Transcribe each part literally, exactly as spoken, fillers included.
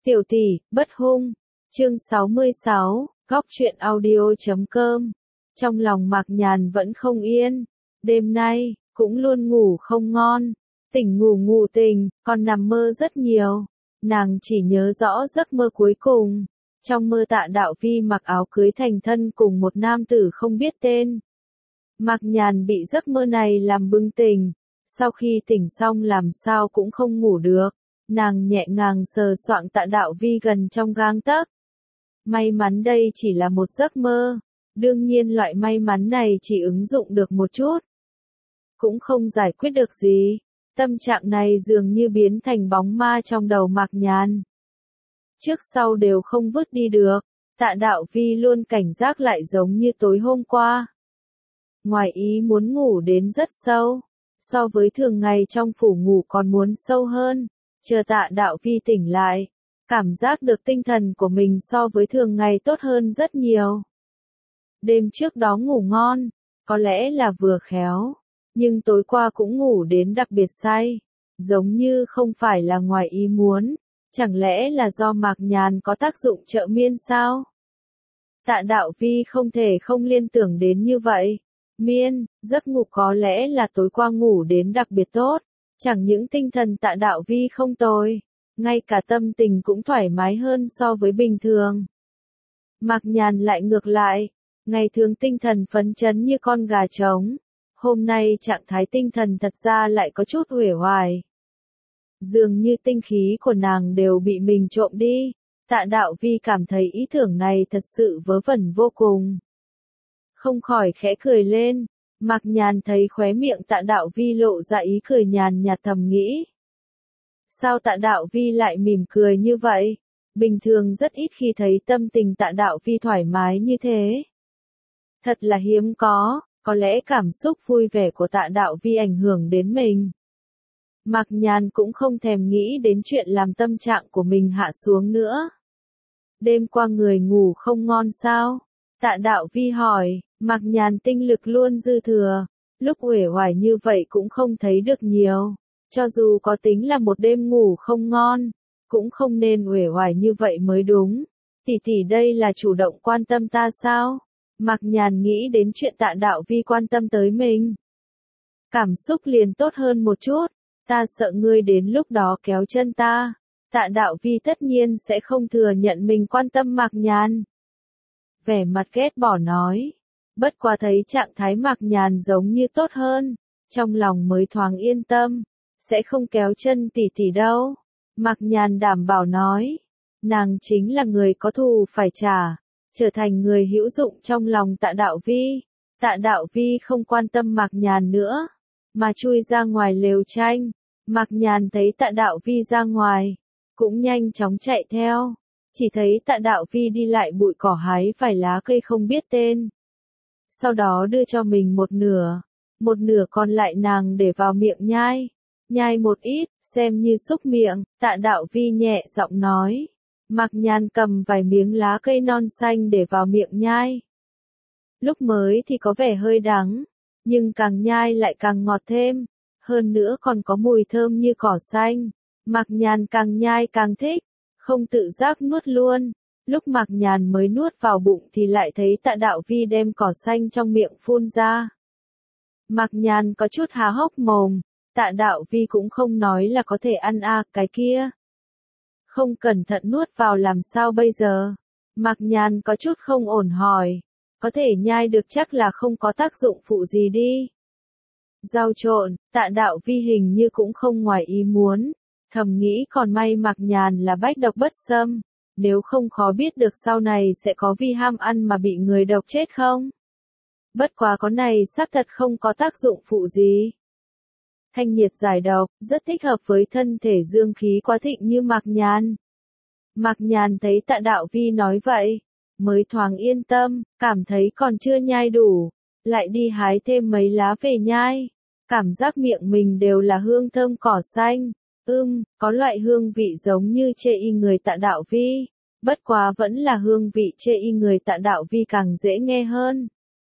Tiểu tỷ, bất hung. Chương sáu mươi sáu, góc truyện audio chấm com. Trong lòng Mạc Nhàn vẫn không yên. Đêm nay, cũng luôn ngủ không ngon. Tỉnh ngủ ngủ tỉnh, còn nằm mơ rất nhiều. Nàng chỉ nhớ rõ giấc mơ cuối cùng. Trong mơ Tạ Đạo Vi mặc áo cưới thành thân cùng một nam tử không biết tên. Mạc Nhàn bị giấc mơ này làm bừng tỉnh. Sau khi tỉnh xong làm sao cũng không ngủ được. Nàng nhẹ nhàng sờ soạng Tạ Đạo Vi gần trong gang tấc. May mắn đây chỉ là một giấc mơ. Đương nhiên loại may mắn này chỉ ứng dụng được một chút. Cũng không giải quyết được gì. Tâm trạng này dường như biến thành bóng ma trong đầu Mạc Nhàn. Trước sau đều không vứt đi được. Tạ Đạo Vi luôn cảnh giác lại giống như tối hôm qua. Ngoài ý muốn ngủ đến rất sâu. So với thường ngày trong phủ ngủ còn muốn sâu hơn. Chờ Tạ Đạo Vi tỉnh lại. Cảm giác được tinh thần của mình so với thường ngày tốt hơn rất nhiều. Đêm trước đó ngủ ngon. Có lẽ là vừa khéo. Nhưng tối qua cũng ngủ đến đặc biệt say. Giống như không phải là ngoài ý muốn. Chẳng lẽ là do Mạc Nhàn có tác dụng trợ miên sao? Tạ Đạo Vi không thể không liên tưởng đến như vậy. Miên, giấc ngủ có lẽ là tối qua ngủ đến đặc biệt tốt. Chẳng những tinh thần Tạ Đạo Vi không tồi. Ngay cả tâm tình cũng thoải mái hơn so với bình thường. Mạc Nhàn lại ngược lại. Ngày thường tinh thần phấn chấn như con gà trống. Hôm nay trạng thái tinh thần thật ra lại có chút uể oải. Dường như tinh khí của nàng đều bị mình trộm đi. Tạ Đạo Vi cảm thấy ý tưởng này thật sự vớ vẩn vô cùng. Không khỏi khẽ cười lên. Mạc Nhàn thấy khóe miệng Tạ Đạo Vi lộ ra ý cười nhàn nhạt thầm nghĩ. Sao Tạ Đạo Vi lại mỉm cười như vậy? Bình thường rất ít khi thấy tâm tình Tạ Đạo Vi thoải mái như thế. Thật là hiếm có. Có lẽ cảm xúc vui vẻ của Tạ Đạo Vi ảnh hưởng đến mình. Mạc Nhàn cũng không thèm nghĩ đến chuyện làm tâm trạng của mình hạ xuống nữa. Đêm qua người ngủ không ngon sao? Tạ Đạo Vi hỏi. Mạc Nhàn tinh lực luôn dư thừa. Lúc uể oải như vậy cũng không thấy được nhiều. Cho dù có tính là một đêm ngủ không ngon, cũng không nên uể oải như vậy mới đúng. Tỷ tỷ đây là chủ động quan tâm ta sao? Mạc Nhàn nghĩ đến chuyện Tạ Đạo Vi quan tâm tới mình. Cảm xúc liền tốt hơn một chút. Ta sợ ngươi đến lúc đó kéo chân ta. Tạ Đạo Vi tất nhiên sẽ không thừa nhận mình quan tâm Mạc Nhàn. Vẻ mặt ghét bỏ nói. Bất quá thấy trạng thái Mạc Nhàn giống như tốt hơn. Trong lòng mới thoáng yên tâm. Sẽ không kéo chân tỷ tỷ đâu. Mạc Nhàn đảm bảo nói. Nàng chính là người có thù phải trả. Trở thành người hữu dụng trong lòng Tạ Đạo Vi. Tạ Đạo Vi không quan tâm Mạc Nhàn nữa. Mà chui ra ngoài lều tranh. Mạc Nhàn thấy Tạ Đạo Vi ra ngoài. Cũng nhanh chóng chạy theo. Chỉ thấy Tạ Đạo Vi đi lại bụi cỏ hái vài lá cây không biết tên. Sau đó đưa cho mình một nửa. Một nửa còn lại nàng để vào miệng nhai. Nhai một ít, xem như xúc miệng. Tạ Đạo Vi nhẹ giọng nói. Mạc Nhàn cầm vài miếng lá cây non xanh để vào miệng nhai. Lúc mới thì có vẻ hơi đắng. Nhưng càng nhai lại càng ngọt thêm. Hơn nữa còn có mùi thơm như cỏ xanh. Mạc Nhàn càng nhai càng thích. Không tự giác nuốt luôn. Lúc Mạc Nhàn mới nuốt vào bụng thì lại thấy Tạ Đạo Vi đem cỏ xanh trong miệng phun ra. Mạc Nhàn có chút há hốc mồm. Tạ Đạo Vi cũng không nói là có thể ăn à cái kia. Không cẩn thận nuốt vào làm sao bây giờ? Mạc Nhàn có chút không ổn hỏi. Có thể nhai được chắc là không có tác dụng phụ gì đi. Rau trộn, Tạ Đạo Vi hình như cũng không ngoài ý muốn. Thầm nghĩ còn may Mạc Nhàn là bách độc bất xâm. Nếu không khó biết được sau này sẽ có vì ham ăn mà bị người độc chết không? Bất quá có này xác thật không có tác dụng phụ gì. Thanh nhiệt giải độc, rất thích hợp với thân thể dương khí quá thịnh như Mạc Nhàn. Mạc Nhàn thấy Tạ Đạo Vi nói vậy, mới thoáng yên tâm, cảm thấy còn chưa nhai đủ, lại đi hái thêm mấy lá về nhai. Cảm giác miệng mình đều là hương thơm cỏ xanh, ưm, có loại hương vị giống như chê y người Tạ Đạo Vi, bất quá vẫn là hương vị chê y người Tạ Đạo Vi càng dễ nghe hơn.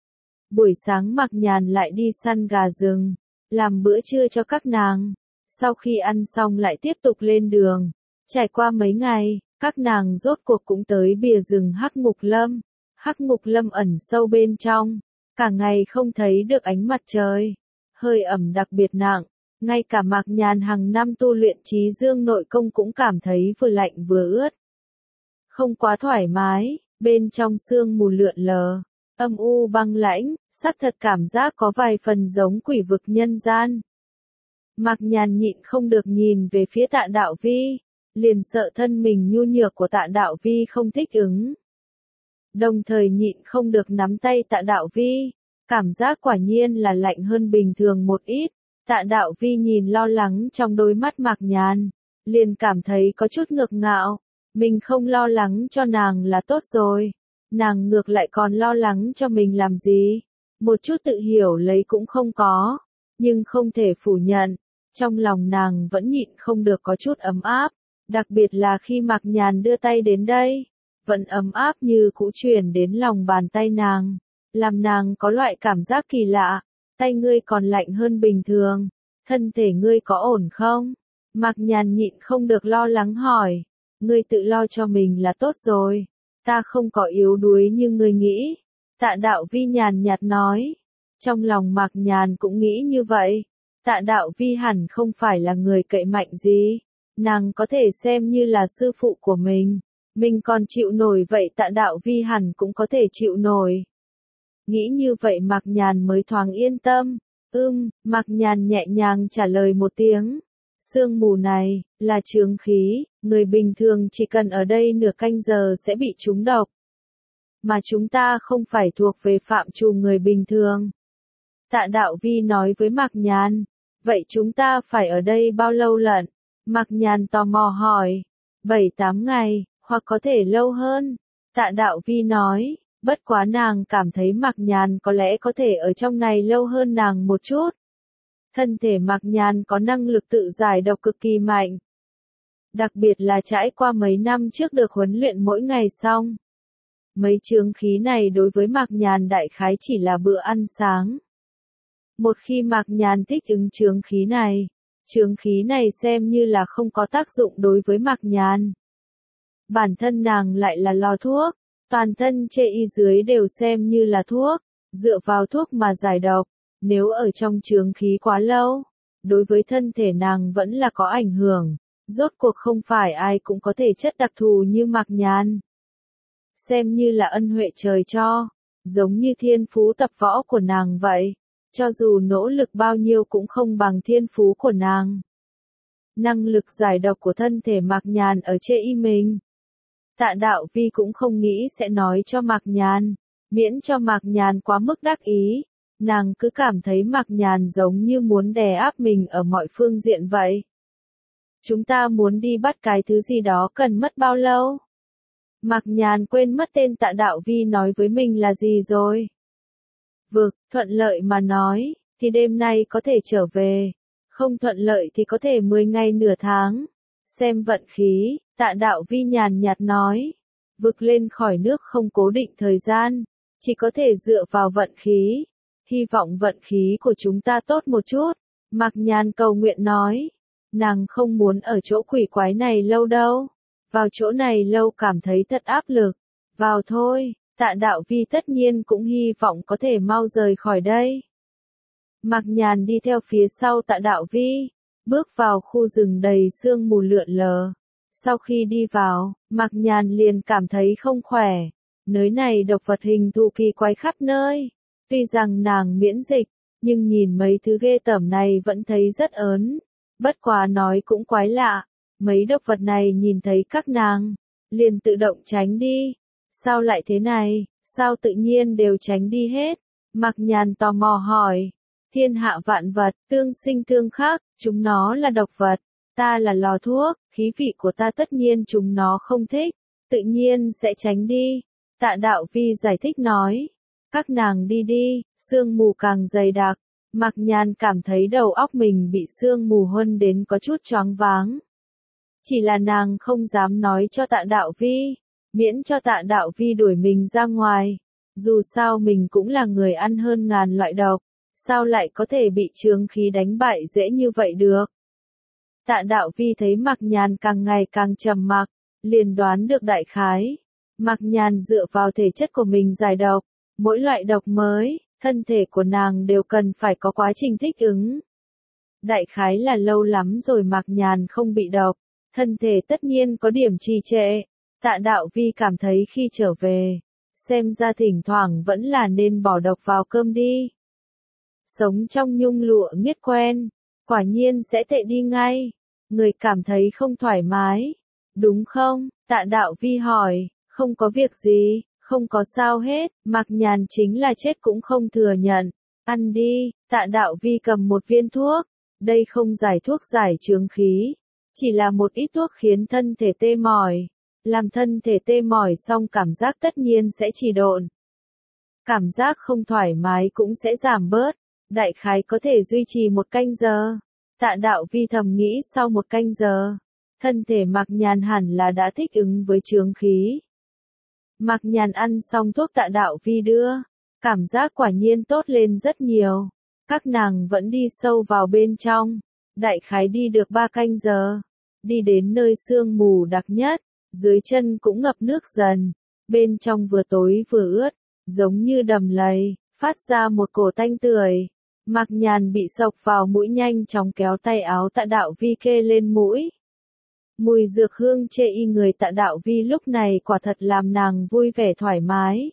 Buổi sáng Mạc Nhàn lại đi săn gà rừng. Làm bữa trưa cho các nàng. Sau khi ăn xong lại tiếp tục lên đường. Trải qua mấy ngày, Các nàng rốt cuộc cũng tới bìa rừng Hắc Ngục Lâm. Hắc Ngục Lâm ẩn sâu bên trong, cả ngày không thấy được ánh mặt trời, hơi ẩm đặc biệt nặng, ngay cả Mạc Nhàn hàng năm tu luyện trí dương nội công cũng cảm thấy vừa lạnh vừa ướt. Không quá thoải mái, bên trong sương mù lượn lờ, âm u băng lãnh, xác thật cảm giác có vài phần giống quỷ vực nhân gian. Mạc Nhàn nhịn không được nhìn về phía Tạ Đạo Vi, liền sợ thân mình nhu nhược của Tạ Đạo Vi không thích ứng. Đồng thời nhịn không được nắm tay Tạ Đạo Vi, cảm giác quả nhiên là lạnh hơn bình thường một ít. Tạ Đạo Vi nhìn lo lắng trong đôi mắt Mạc Nhàn, liền cảm thấy có chút ngược ngạo, mình không lo lắng cho nàng là tốt rồi, nàng ngược lại còn lo lắng cho mình làm gì, một chút tự hiểu lấy cũng không có, nhưng không thể phủ nhận, trong lòng nàng vẫn nhịn không được có chút ấm áp, đặc biệt là khi Mạc Nhàn đưa tay đến đây, vẫn ấm áp như cũ truyền đến lòng bàn tay nàng, làm nàng có loại cảm giác kỳ lạ. Tay ngươi còn lạnh hơn bình thường, thân thể ngươi có ổn không? Mạc Nhàn nhịn không được lo lắng hỏi, ngươi tự lo cho mình là tốt rồi, ta không có yếu đuối như ngươi nghĩ. Tạ Đạo Vi nhàn nhạt nói, trong lòng Mạc Nhàn cũng nghĩ như vậy, Tạ Đạo Vi hẳn không phải là người cậy mạnh gì, nàng có thể xem như là sư phụ của mình, mình còn chịu nổi vậy Tạ Đạo Vi hẳn cũng có thể chịu nổi. Nghĩ như vậy Mạc Nhàn mới thoáng yên tâm. Ưm, Mạc Nhàn nhẹ nhàng trả lời một tiếng. Sương mù này, là chướng khí, người bình thường chỉ cần ở đây nửa canh giờ sẽ bị trúng độc. Mà chúng ta không phải thuộc về phạm trù người bình thường. Tạ Đạo Vi nói với Mạc Nhàn, vậy chúng ta phải ở đây bao lâu lận? Mạc Nhàn tò mò hỏi, bảy tám ngày, hoặc có thể lâu hơn. Tạ Đạo Vi nói. Bất quá nàng cảm thấy Mạc Nhàn có lẽ có thể ở trong này lâu hơn nàng một chút. Thân thể Mạc Nhàn có năng lực tự giải độc cực kỳ mạnh. Đặc biệt là trải qua mấy năm trước được huấn luyện mỗi ngày xong. Mấy chướng khí này đối với Mạc Nhàn đại khái chỉ là bữa ăn sáng. Một khi Mạc Nhàn thích ứng chướng khí này, chướng khí này xem như là không có tác dụng đối với Mạc Nhàn. Bản thân nàng lại là lò thuốc. Toàn thân chê y dưới đều xem như là thuốc, dựa vào thuốc mà giải độc, nếu ở trong chướng khí quá lâu, đối với thân thể nàng vẫn là có ảnh hưởng, rốt cuộc không phải ai cũng có thể chất đặc thù như Mạc Nhàn. Xem như là ân huệ trời cho, giống như thiên phú tập võ của nàng vậy, cho dù nỗ lực bao nhiêu cũng không bằng thiên phú của nàng. Năng lực giải độc của thân thể Mạc Nhàn ở chê y mình. Tạ Đạo Vi cũng không nghĩ sẽ nói cho Mạc Nhàn, miễn cho Mạc Nhàn quá mức đắc ý, nàng cứ cảm thấy Mạc Nhàn giống như muốn đè áp mình ở mọi phương diện vậy. Chúng ta muốn đi bắt cái thứ gì đó cần mất bao lâu? Mạc Nhàn quên mất tên Tạ Đạo Vi nói với mình là gì rồi. Vực, thuận lợi mà nói, thì đêm nay có thể trở về, không thuận lợi thì có thể mười ngày nửa tháng. Xem vận khí, Tạ Đạo Vi nhàn nhạt nói, vực lên khỏi nước không cố định thời gian, chỉ có thể dựa vào vận khí, hy vọng vận khí của chúng ta tốt một chút, Mạc Nhàn cầu nguyện nói, nàng không muốn ở chỗ quỷ quái này lâu đâu, vào chỗ này lâu cảm thấy thật áp lực, vào thôi, Tạ Đạo Vi tất nhiên cũng hy vọng có thể mau rời khỏi đây. Mạc Nhàn đi theo phía sau Tạ Đạo Vi, bước vào khu rừng đầy sương mù lượn lờ. Sau khi đi vào, Mạc Nhàn liền cảm thấy không khỏe. Nơi này độc vật hình thù kỳ quái khắp nơi. Tuy rằng nàng miễn dịch, nhưng nhìn mấy thứ ghê tởm này vẫn thấy rất ớn. Bất quá nói cũng quái lạ. Mấy độc vật này nhìn thấy các nàng, liền tự động tránh đi. Sao lại thế này, sao tự nhiên đều tránh đi hết? Mạc Nhàn tò mò hỏi. Thiên hạ vạn vật, tương sinh tương khắc, chúng nó là độc vật, ta là lò thuốc, khí vị của ta tất nhiên chúng nó không thích, tự nhiên sẽ tránh đi. Tạ Đạo Vi giải thích nói, các nàng đi đi, sương mù càng dày đặc, Mạc Nhàn cảm thấy đầu óc mình bị sương mù huân đến có chút choáng váng. Chỉ là nàng không dám nói cho Tạ Đạo Vi, miễn cho Tạ Đạo Vi đuổi mình ra ngoài, dù sao mình cũng là người ăn hơn ngàn loại độc. Sao lại có thể bị chướng khí đánh bại dễ như vậy được? Tạ Đạo Vi thấy Mạc Nhàn càng ngày càng trầm mặc, liền đoán được đại khái. Mạc Nhàn dựa vào thể chất của mình giải độc, mỗi loại độc mới, thân thể của nàng đều cần phải có quá trình thích ứng. Đại khái là lâu lắm rồi Mạc Nhàn không bị độc, thân thể tất nhiên có điểm trì trệ. Tạ Đạo Vi cảm thấy khi trở về, xem ra thỉnh thoảng vẫn là nên bỏ độc vào cơm đi. Sống trong nhung lụa nghiết quen, quả nhiên sẽ tệ đi ngay. Người cảm thấy không thoải mái, đúng không? Tạ Đạo Vi hỏi, không có việc gì, không có sao hết, Mạc Nhàn chính là chết cũng không thừa nhận. Ăn đi, Tạ Đạo Vi cầm một viên thuốc, đây không giải thuốc giải chướng khí, chỉ là một ít thuốc khiến thân thể tê mỏi. Làm thân thể tê mỏi xong cảm giác tất nhiên sẽ trì độn. Cảm giác không thoải mái cũng sẽ giảm bớt, đại khái có thể duy trì một canh giờ. Tạ Đạo Vi thầm nghĩ sau một canh giờ, thân thể Mạc Nhàn hẳn là đã thích ứng với chướng khí. Mạc Nhàn ăn xong thuốc Tạ Đạo Vi đưa, cảm giác quả nhiên tốt lên rất nhiều. Các nàng vẫn đi sâu vào bên trong, đại khái đi được ba canh giờ, đi đến nơi sương mù đặc nhất, dưới chân cũng ngập nước dần, bên trong vừa tối vừa ướt, giống như đầm lầy, phát ra một cổ tanh tưởi. Mạc Nhàn bị sộc vào mũi nhanh chóng kéo tay áo Tạ Đạo Vi kê lên mũi. Mùi dược hương chê y người Tạ Đạo Vi lúc này quả thật làm nàng vui vẻ thoải mái.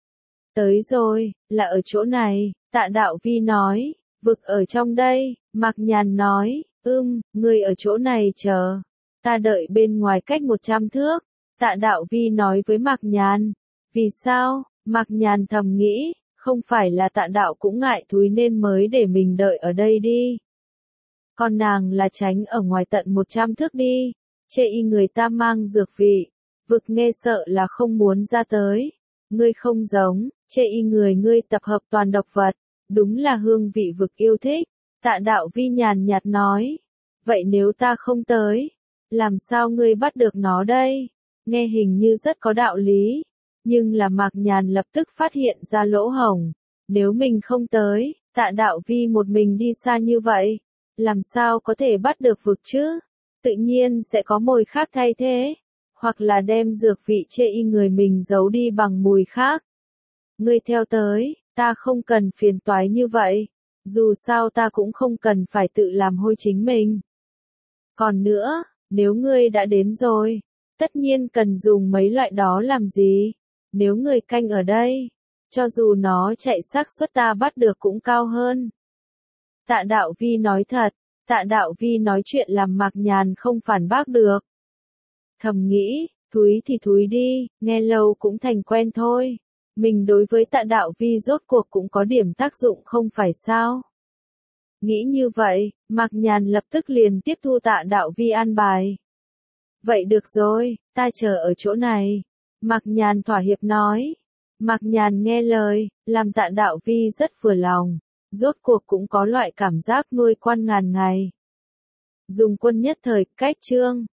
Tới rồi, là ở chỗ này, Tạ Đạo Vi nói, vực ở trong đây, Mạc Nhàn nói, ưm, người ở chỗ này chờ, ta đợi bên ngoài cách một trăm thước, Tạ Đạo Vi nói với Mạc Nhàn. Vì sao? Mạc Nhàn thầm nghĩ, không phải là Tạ Đạo cũng ngại thúi nên mới để mình đợi ở đây đi. Còn nàng là tránh ở ngoài tận một trăm thước đi, chê y người ta mang dược vị, vực nghe sợ là không muốn ra tới. Ngươi không giống, chê y người ngươi tập hợp toàn độc vật, đúng là hương vị vực yêu thích. Tạ Đạo Vi nhàn nhạt nói, vậy nếu ta không tới, làm sao ngươi bắt được nó đây? Nghe hình như rất có đạo lý, nhưng là Mạc Nhàn lập tức phát hiện ra lỗ hổng. Nếu mình không tới, Tạ Đạo Vi một mình đi xa như vậy, làm sao có thể bắt được vực chứ? Tự nhiên sẽ có mồi khác thay thế, hoặc là đem dược vị chê y người mình giấu đi bằng mùi khác. Ngươi theo tới, ta không cần phiền toái như vậy, dù sao ta cũng không cần phải tự làm hôi chính mình. Còn nữa, nếu ngươi đã đến rồi, tất nhiên cần dùng mấy loại đó làm gì? Nếu người canh ở đây, cho dù nó chạy xác suất ta bắt được cũng cao hơn. Tạ Đạo Vi nói thật, Tạ Đạo Vi nói chuyện làm Mạc Nhàn không phản bác được. Thầm nghĩ, thúi thì thúi đi, nghe lâu cũng thành quen thôi. Mình đối với Tạ Đạo Vi rốt cuộc cũng có điểm tác dụng không phải sao? Nghĩ như vậy, Mạc Nhàn lập tức liền tiếp thu Tạ Đạo Vi an bài. Vậy được rồi, ta chờ ở chỗ này. Mạc Nhàn thỏa hiệp nói. Mạc Nhàn nghe lời, làm Tạ Đạo Vi rất vừa lòng, rốt cuộc cũng có loại cảm giác nuôi quan ngàn ngày. Dùng quân nhất thời, cách chương.